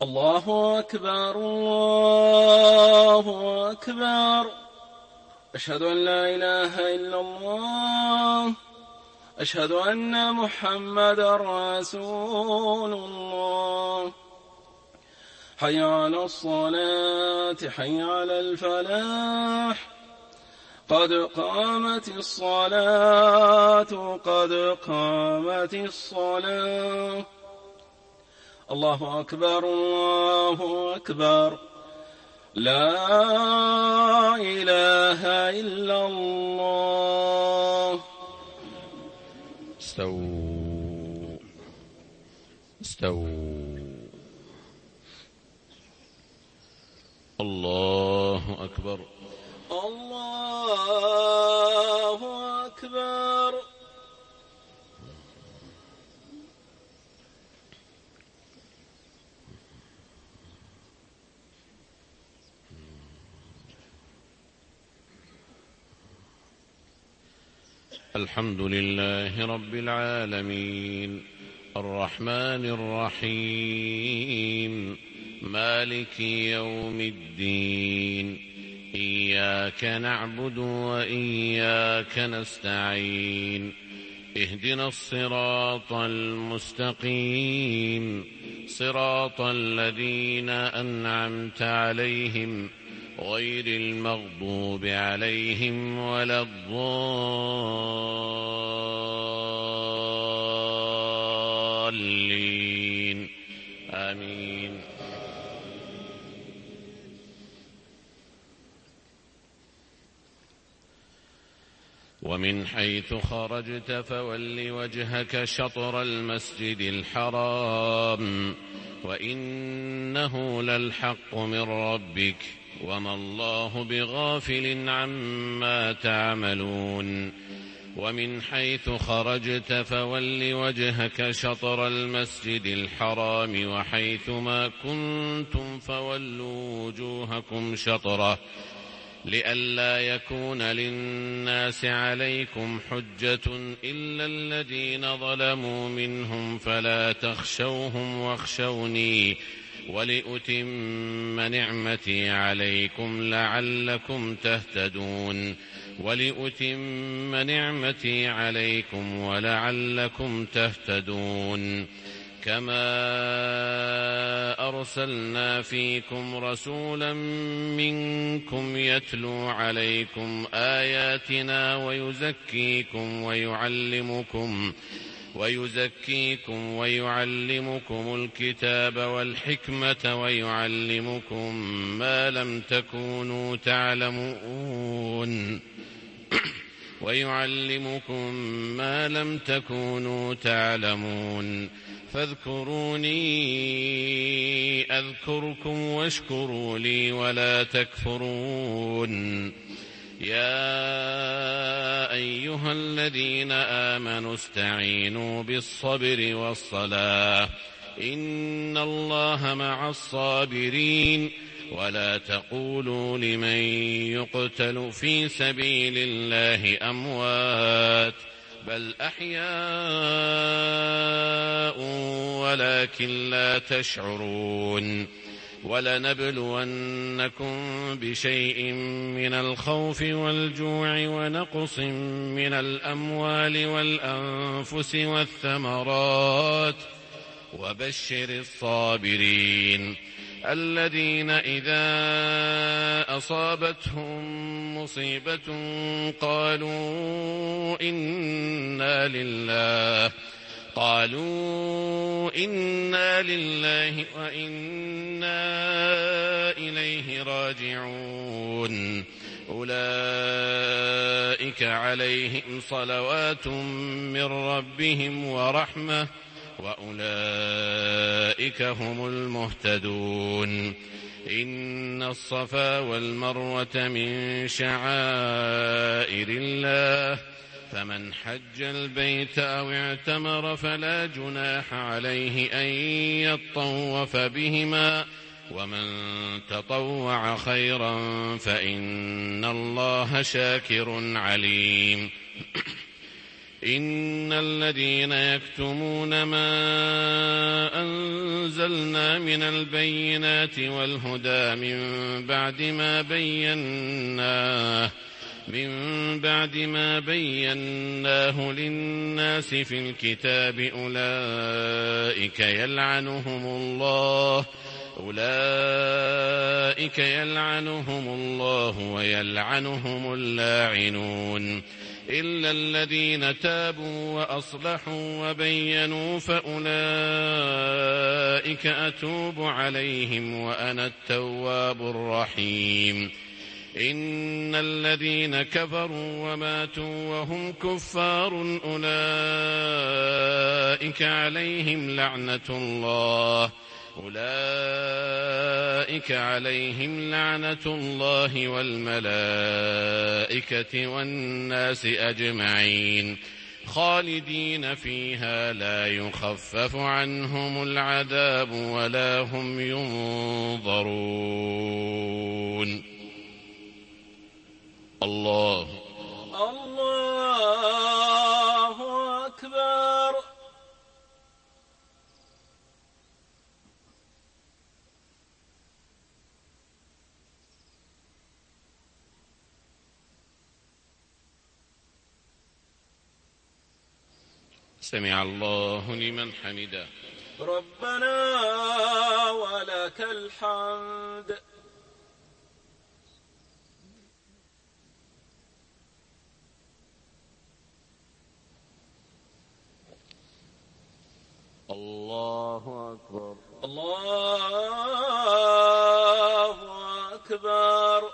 الله أكبر الله أكبر. أشهد أن لا إله إلا الله. أشهد أن محمدا رسول الله. حي على الصلاة حي على الفلاح. قد قامت الصلاة قد قامت الصلاة. الله أكبر الله أكبر. لا إله إلا الله. استووا استووا. الله أكبر الله أكبر. الحمد لله رب العالمين الرحمن الرحيم مالك يوم الدين. إياك نعبد وإياك نستعين. اهدنا الصراط المستقيم صراط الذين أنعمت عليهم غير المغضوب عليهم ولا الضالين. آمين. ومن حيث خرجت فول وجهك شطر المسجد الحرام وإنه للحق من ربك وما الله بغافل عما تعملون. ومن حيث خرجت فول وجهك شطر المسجد الحرام وحيث ما كنتم فولوا وجوهكم شطره لئلا يكون للناس عليكم حجة إلا الذين ظلموا منهم فلا تخشوهم واخشوني ولأتم نعمتي عليكم لعلكم تهتدون. ولأتم نعمتي عليكم ولعلكم تهتدون. كما أرسلنا فيكم رسولا منكم يتلو عليكم آياتنا ويزكيكم ويعلمكم الكتاب والحكمة ويعلمكم ما لم تكونوا تعلمون. فاذكروني أذكركم واشكروا لي ولا تكفرون. يا أيها الذين آمنوا استعينوا بالصبر والصلاة إن الله مع الصابرين. ولا تقولوا لمن يقتل في سبيل الله أموات بل أحياء ولكن لا تشعرون. ولنبلونكم بشيء من الخوف والجوع ونقص من الأموال والأنفس والثمرات وبشر الصابرين الذين إذا أصابتهم مصيبة قالوا إنا لله وإنا إليه راجعون. أولئك عليهم صلوات من ربهم ورحمة وأولئك هم المهتدون. إن الصفا والمروة من شعائر الله فمن حج البيت أو اعتمر فلا جناح عليه أن يطوف بهما ومن تطوع خيرا فإن الله شاكر عليم. إن الذين يكتمون ما أنزل أنزلنا من البينات والهدى من بعد ما بيناه للناس في الكتاب أولئك يلعنهم الله ويلعنهم اللاعنون إلا الذين تابوا وأصلحوا وبينوا فأولئك أتوب عليهم وأنا التواب الرحيم. إن الذين كفروا وماتوا وهم كفار أولئك عليهم لعنة الله والملائكة والناس أجمعين خالدين فيها لا يخفف عنهم العذاب ولا هم ينظرون. الله أكبر. سمع الله لمن حمده. ربنا ولك الحمد. الله أكبر. الله أكبر.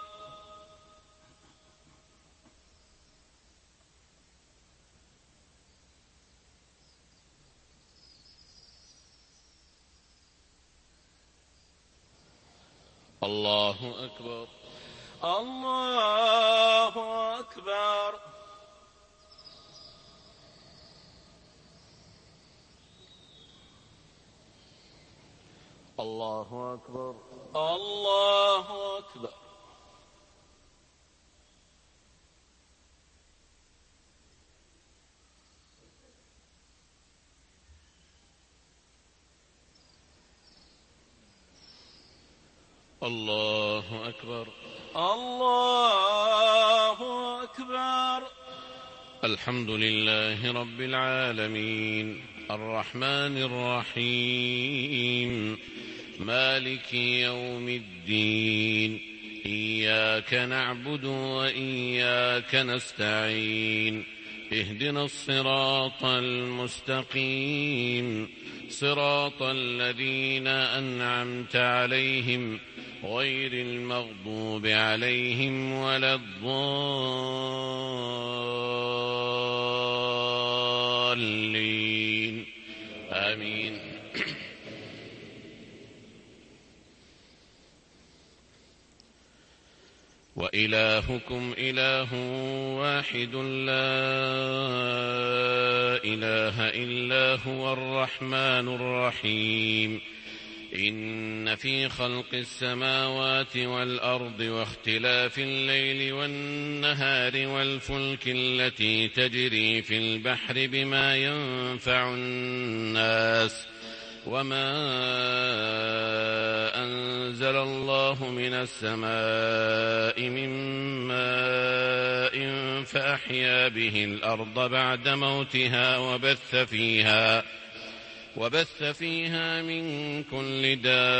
الله أكبر. الله أكبر. الله أكبر. الله أكبر. الله أكبر. الله أكبر. الحمد لله رب العالمين الرحمن الرحيم مالك يوم الدين إياك نعبد وإياك نستعين اهدنا الصراط المستقيم صراط الذين أنعمت عليهم غير المغضوب عليهم ولا الضالين آمين. وإلهكم إله واحد لا إله إلا هو الرحمن الرحيم. إن في خلق السماوات والأرض واختلاف الليل والنهار والفلك التي تجري في البحر بما ينفع الناس وما أنزل الله من السماء من ماء فأحيا به الأرض بعد موتها وبث فيها من كل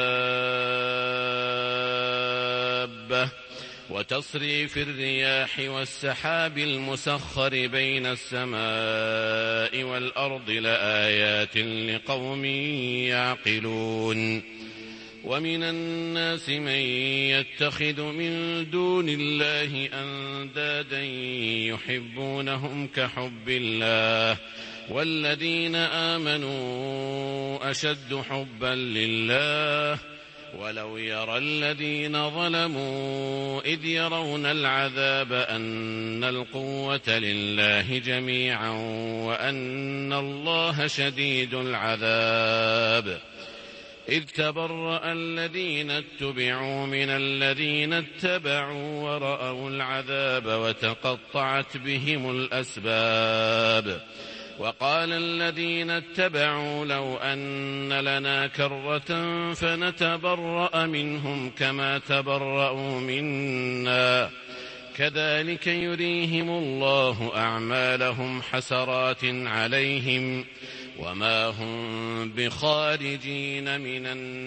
دابة وتصريف الرياح والسحاب المسخر بين السماء والأرض لآيات لقوم يعقلون. ومن الناس من يتخذ من دون الله أندادا يحبونهم كحب الله والذين آمنوا أشد حبا لله ولو يرى الذين ظلموا إذ يرون العذاب أن القوة لله جميعا وأن الله شديد العذاب. إذ تبرأ الذين اتبعوا من الذين اتبعوا ورأوا العذاب وتقطعت بهم الأسباب. وقال الذين اتبعوا لو أن لنا كرة فنتبرأ منهم كما تبرأوا منا كذلك يريهم الله أعمالهم حسرات عليهم وما هم بخارجين من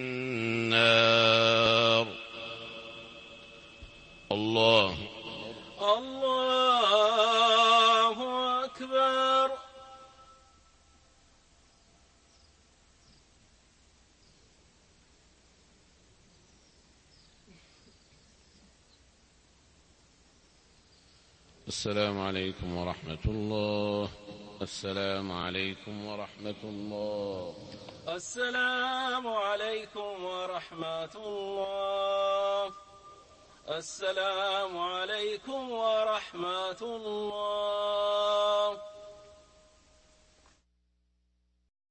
النار. الله أكبر. السلام عليكم ورحمة الله. السلام عليكم ورحمة الله. السلام عليكم ورحمة الله. السلام عليكم ورحمة الله.